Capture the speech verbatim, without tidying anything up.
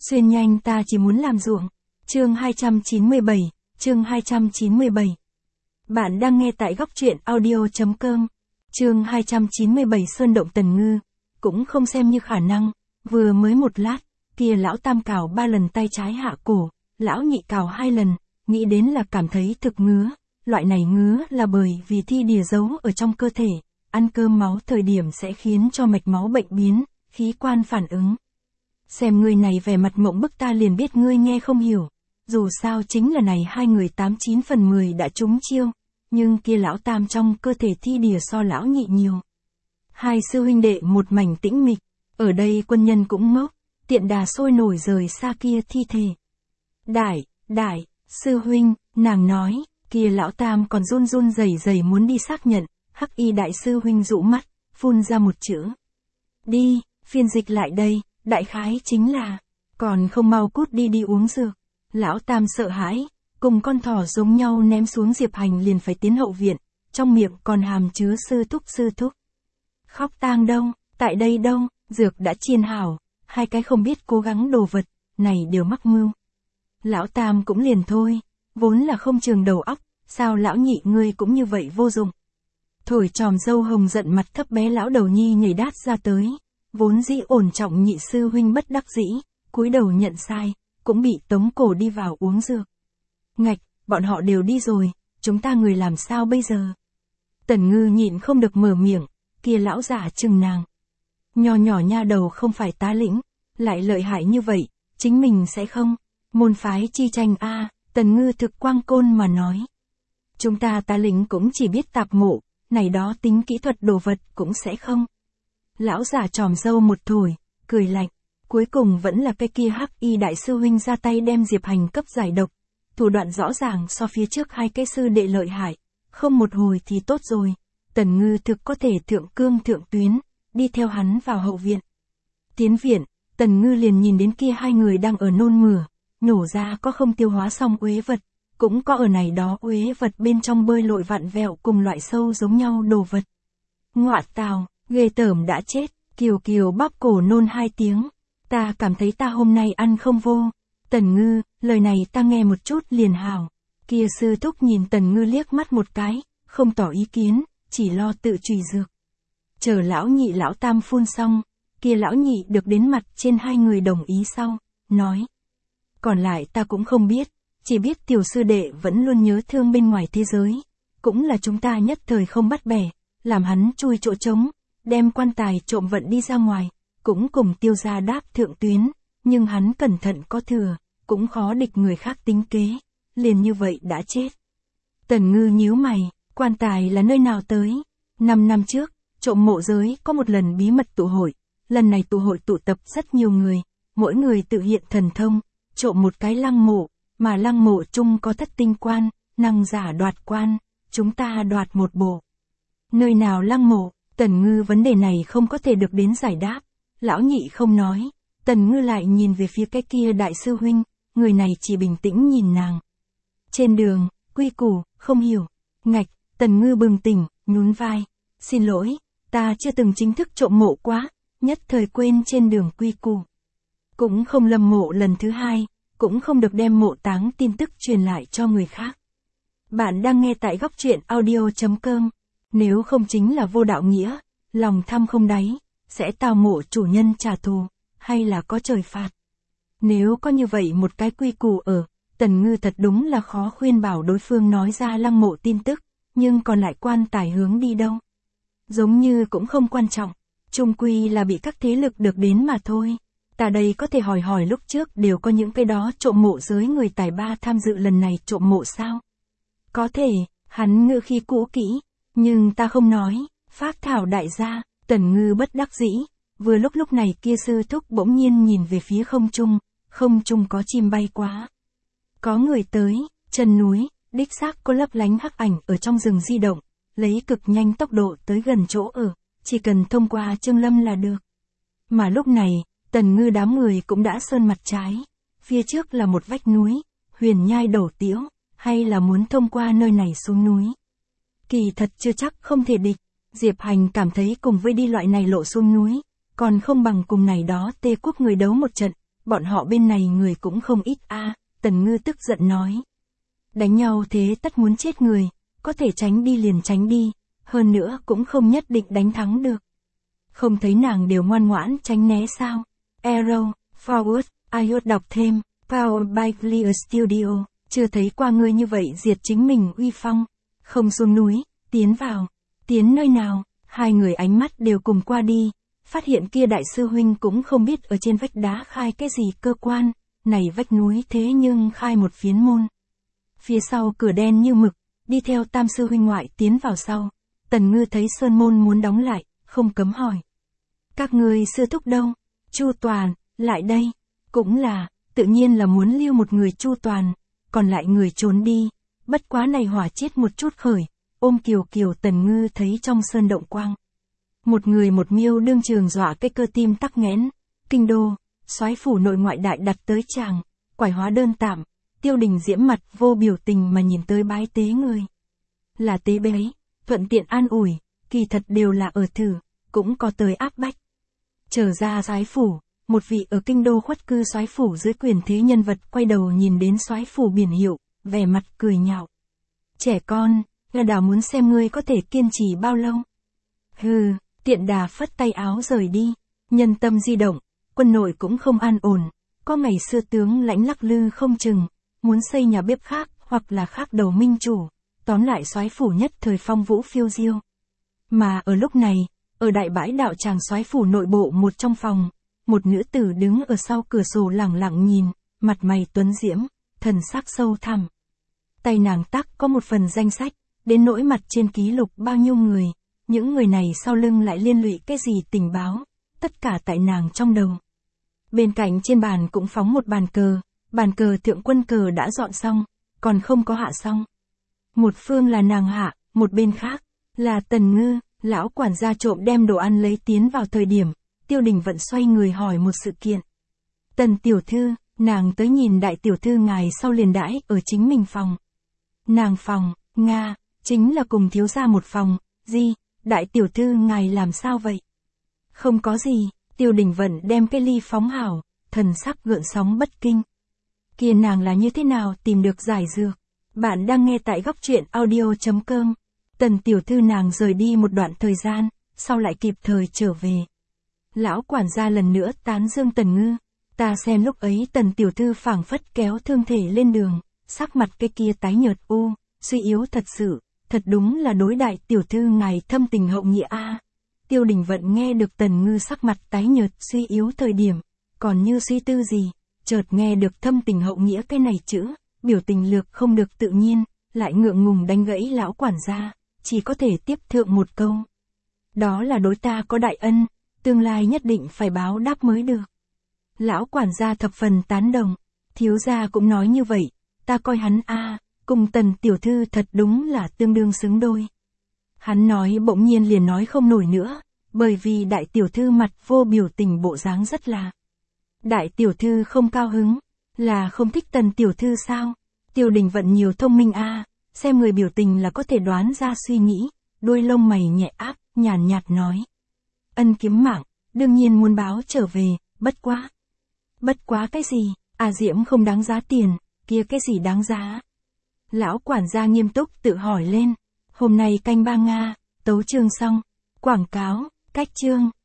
Xuyên nhanh ta chỉ muốn làm ruộng. Chương hai trăm chín mươi bảy, chương hai trăm chín mươi bảy. Bạn đang nghe tại góc truyện audio.com. Chương hai trăm chín mươi bảy Sơn động Tần Ngư. Cũng không xem như khả năng, vừa mới một lát, kia lão tam cào ba lần tay trái hạ cổ, lão nhị cào hai lần, nghĩ đến là cảm thấy thực ngứa. Loại này ngứa là bởi vì thi đìa giấu ở trong cơ thể, ăn cơm máu thời điểm sẽ khiến cho mạch máu bệnh biến, khí quan phản ứng. Xem người này vẻ mặt mộng bức ta liền biết ngươi nghe không hiểu. Dù sao chính là này hai người tám chín phần mười đã trúng chiêu, nhưng kia lão tam trong cơ thể thi đìa so lão nhị nhiều. Hai sư huynh đệ một mảnh tĩnh mịch, ở đây quân nhân cũng ngốc, tiện đà sôi nổi rời xa kia thi thể. Đại, đại, sư huynh, nàng nói, kia lão tam còn run run rẩy rẩy muốn đi xác nhận, hắc y đại sư huynh rũ mắt, phun ra một chữ. Đi, phiên dịch lại đây, đại khái chính là, còn không mau cút đi đi uống dược. Lão tam sợ hãi, cùng con thỏ giống nhau ném xuống Diệp Hành liền phải tiến hậu viện, trong miệng còn hàm chứa sư thúc sư thúc. Khóc tang đâu, tại đây đâu, dược đã chiên hảo, hai cái không biết cố gắng đồ vật, này đều mắc mưu. Lão tam cũng liền thôi, vốn là không trường đầu óc, sao lão nhị ngươi cũng như vậy vô dụng. Thổi tròm dâu hồng giận mặt thấp bé lão đầu nhi nhảy đát ra tới, vốn dĩ ổn trọng nhị sư huynh bất đắc dĩ, cúi đầu nhận sai, cũng bị tống cổ đi vào uống dược. Ngạch, bọn họ đều đi rồi, chúng ta người làm sao bây giờ? Tần Ngư nhịn không được mở miệng, kia lão giả chừng nàng. Nho nhỏ nha đầu không phải tá lĩnh, lại lợi hại như vậy, chính mình sẽ không. Môn phái chi tranh a, à, Tần Ngư thực quang côn mà nói. Chúng ta tá lĩnh cũng chỉ biết tạp ngộ, này đó tính kỹ thuật đồ vật cũng sẽ không. Lão giả tròm dâu một thổi, cười lạnh. Cuối cùng vẫn là cái kia hắc y đại sư huynh ra tay đem Diệp Hành cấp giải độc. Thủ đoạn rõ ràng so phía trước hai cái sư đệ lợi hại. Không một hồi thì tốt rồi. Tần Ngư thực có thể thượng cương thượng tuyến, đi theo hắn vào hậu viện. Tiến viện, Tần Ngư liền nhìn đến kia hai người đang ở nôn mửa. Nổ ra có không tiêu hóa xong uế vật, cũng có ở này đó uế vật bên trong bơi lội vặn vẹo cùng loại sâu giống nhau đồ vật. Ngọa tào, ghê tởm đã chết, Kiều Kiều bóp cổ nôn hai tiếng. Ta cảm thấy ta hôm nay ăn không vô. Tần Ngư, lời này ta nghe một chút liền hảo. Kia sư thúc nhìn Tần Ngư liếc mắt một cái, không tỏ ý kiến, chỉ lo tự trùy dược. Chờ lão nhị lão tam phun xong, kia lão nhị được đến mặt trên hai người đồng ý sau, nói. Còn lại ta cũng không biết, chỉ biết tiểu sư đệ vẫn luôn nhớ thương bên ngoài thế giới. Cũng là chúng ta nhất thời không bắt bẻ, làm hắn chui chỗ trống, đem quan tài trộm vận đi ra ngoài. Cũng cùng tiêu gia đáp thượng tuyến, nhưng hắn cẩn thận có thừa, cũng khó địch người khác tính kế, liền như vậy đã chết. Tần Ngư nhíu mày, quan tài là nơi nào tới? Năm năm trước, trộm mộ giới có một lần bí mật tụ hội, lần này tụ hội tụ tập rất nhiều người, mỗi người tự hiện thần thông, trộm một cái lăng mộ, mà lăng mộ chung có thất tinh quan, năng giả đoạt quan, chúng ta đoạt một bộ. Nơi nào lăng mộ? Tần Ngư vấn đề này không có thể được đến giải đáp. Lão nhị không nói, Tần Ngư lại nhìn về phía cái kia đại sư huynh, người này chỉ bình tĩnh nhìn nàng. Trên đường, quy củ, không hiểu. Ngạch, Tần Ngư bừng tỉnh, nhún vai. Xin lỗi, ta chưa từng chính thức trộm mộ quá, nhất thời quên trên đường quy củ. Cũng không lâm mộ lần thứ hai, cũng không được đem mộ táng tin tức truyền lại cho người khác. Bạn đang nghe tại góc truyện audio.com. Nếu không chính là vô đạo nghĩa, lòng tham không đáy. Sẽ tao mộ chủ nhân trả thù, hay là có trời phạt. Nếu có như vậy một cái quy củ ở, Tần Ngư thật đúng là khó khuyên bảo đối phương nói ra lăng mộ tin tức, nhưng còn lại quan tài hướng đi đâu. Giống như cũng không quan trọng, chung quy là bị các thế lực được đến mà thôi. Ta đây có thể hỏi hỏi lúc trước đều có những cái đó trộm mộ giới người tài ba tham dự lần này trộm mộ sao? Có thể, hắn ngữ khi cũ kỹ, nhưng ta không nói, phác thảo đại gia. Tần Ngư bất đắc dĩ, vừa lúc lúc này kia sư thúc bỗng nhiên nhìn về phía không trung, không trung có chim bay quá. Có người tới, chân núi, đích xác có lấp lánh hắc ảnh ở trong rừng di động, lấy cực nhanh tốc độ tới gần chỗ ở, chỉ cần thông qua Trương Lâm là được. Mà lúc này, Tần Ngư đám người cũng đã sơn mặt trái, phía trước là một vách núi, huyền nhai đổ tiễu, hay là muốn thông qua nơi này xuống núi. Kỳ thật chưa chắc không thể địch. Diệp Hành cảm thấy cùng với đi loại này lộ xuống núi, còn không bằng cùng này đó tê quốc người đấu một trận, bọn họ bên này người cũng không ít a. Tần Ngư tức giận nói. Đánh nhau thế tất muốn chết người, có thể tránh đi liền tránh đi, hơn nữa cũng không nhất định đánh thắng được. Không thấy nàng đều ngoan ngoãn tránh né sao? Arrow, Forward, iốt đọc thêm, Power by Clear Studio, chưa thấy qua ngươi như vậy diệt chính mình uy phong. Không xuống núi, tiến vào. Tiến nơi nào? Hai người ánh mắt đều cùng qua đi, phát hiện kia đại sư huynh cũng không biết ở trên vách đá khai cái gì cơ quan, này vách núi thế nhưng khai một phiến môn. Phía sau cửa đen như mực, đi theo tam sư huynh ngoại tiến vào sau. Tần Ngư thấy sơn môn muốn đóng lại, không cấm hỏi. Các ngươi sư thúc đâu? Chu Toàn, lại đây. Cũng là, tự nhiên là muốn lưu một người Chu Toàn, còn lại người trốn đi. Bất quá này hỏa chết một chút khởi, ôm Kiều Kiều. Tần Ngư thấy trong sơn động quang. Một người một miêu đương trường dọa cái cơ tim tắc nghẽn. Kinh đô, soái phủ nội ngoại đại đặt tới chàng, quải hóa đơn tạm. Tiêu Đình Diễm mặt vô biểu tình mà nhìn tới bái tế người. Là tế bế, thuận tiện an ủi, kỳ thật đều là ở thử, cũng có tới áp bách. Trở ra soái phủ, một vị ở kinh đô khuất cư soái phủ dưới quyền thế nhân vật quay đầu nhìn đến soái phủ biển hiệu, vẻ mặt cười nhạo. Trẻ con, là đảo muốn xem ngươi có thể kiên trì bao lâu. Hừ, tiện đà phất tay áo rời đi, nhân tâm di động, quân nội cũng không an ổn, có ngày xưa tướng lãnh lắc lư không chừng, muốn xây nhà bếp khác hoặc là khác đầu minh chủ, tóm lại soái phủ nhất thời phong vũ phiêu diêu. Mà ở lúc này, ở đại bãi đạo tràng soái phủ nội bộ một trong phòng, một nữ tử đứng ở sau cửa sổ lẳng lặng nhìn, mặt mày tuấn diễm, thần sắc sâu thẳm. Tay nàng tắc có một phần danh sách, đến nỗi mặt trên ký lục bao nhiêu người, những người này sau lưng lại liên lụy cái gì tình báo, tất cả tại nàng trong đầu. Bên cạnh trên bàn cũng phóng một bàn cờ, bàn cờ thượng quân cờ đã dọn xong, còn không có hạ xong. Một phương là nàng hạ, một bên khác, là Tần Ngư. Lão quản gia trộm đem đồ ăn lấy tiến vào thời điểm, Tiêu Đình Vận xoay người hỏi một sự kiện. Tần tiểu thư, nàng tới nhìn đại tiểu thư ngài sau liền đãi ở chính mình phòng. Nàng phòng, Nga, chính là cùng thiếu gia một phòng, gì, đại tiểu thư ngài làm sao vậy? Không có gì, Tiêu Đình Vận đem cái ly phóng hảo, thần sắc gợn sóng bất kinh. Kia nàng là như thế nào tìm được giải dược? Bạn đang nghe tại góc truyện audio chấm com. Tần tiểu thư nàng rời đi một đoạn thời gian, sau lại kịp thời trở về. Lão quản gia lần nữa tán dương Tần Ngư. Ta xem lúc ấy Tần tiểu thư phảng phất kéo thương thể lên đường, sắc mặt cái kia tái nhợt u, suy yếu thật sự, thật đúng là đối đại tiểu thư ngài thâm tình hậu nghĩa a. Tiêu Đình Vận nghe được Tần Ngư sắc mặt tái nhợt suy yếu thời điểm, còn như suy tư gì, chợt nghe được thâm tình hậu nghĩa cái này chữ, biểu tình lược không được tự nhiên, lại ngượng ngùng đánh gãy lão quản gia, chỉ có thể tiếp thượng một câu. Đó là đối ta có đại ân, tương lai nhất định phải báo đáp mới được. Lão quản gia thập phần tán đồng, thiếu gia cũng nói như vậy, ta coi hắn a, cùng Tần tiểu thư thật đúng là tương đương xứng đôi. Hắn nói bỗng nhiên liền nói không nổi nữa, bởi vì đại tiểu thư mặt vô biểu tình bộ dáng rất là. Đại tiểu thư không cao hứng, là không thích Tần tiểu thư sao? Tiêu Đình Vận nhiều thông minh a, xem người biểu tình là có thể đoán ra suy nghĩ, đuôi lông mày nhẹ áp, nhàn nhạt nói. Ân kiếm mạng, đương nhiên muốn báo trở về, bất quá. Bất quá cái gì, à diễm không đáng giá tiền, kia cái gì đáng giá? Lão quản gia nghiêm túc tự hỏi lên, hôm nay canh ba Nga, tấu chương xong, quảng cáo, cách chương,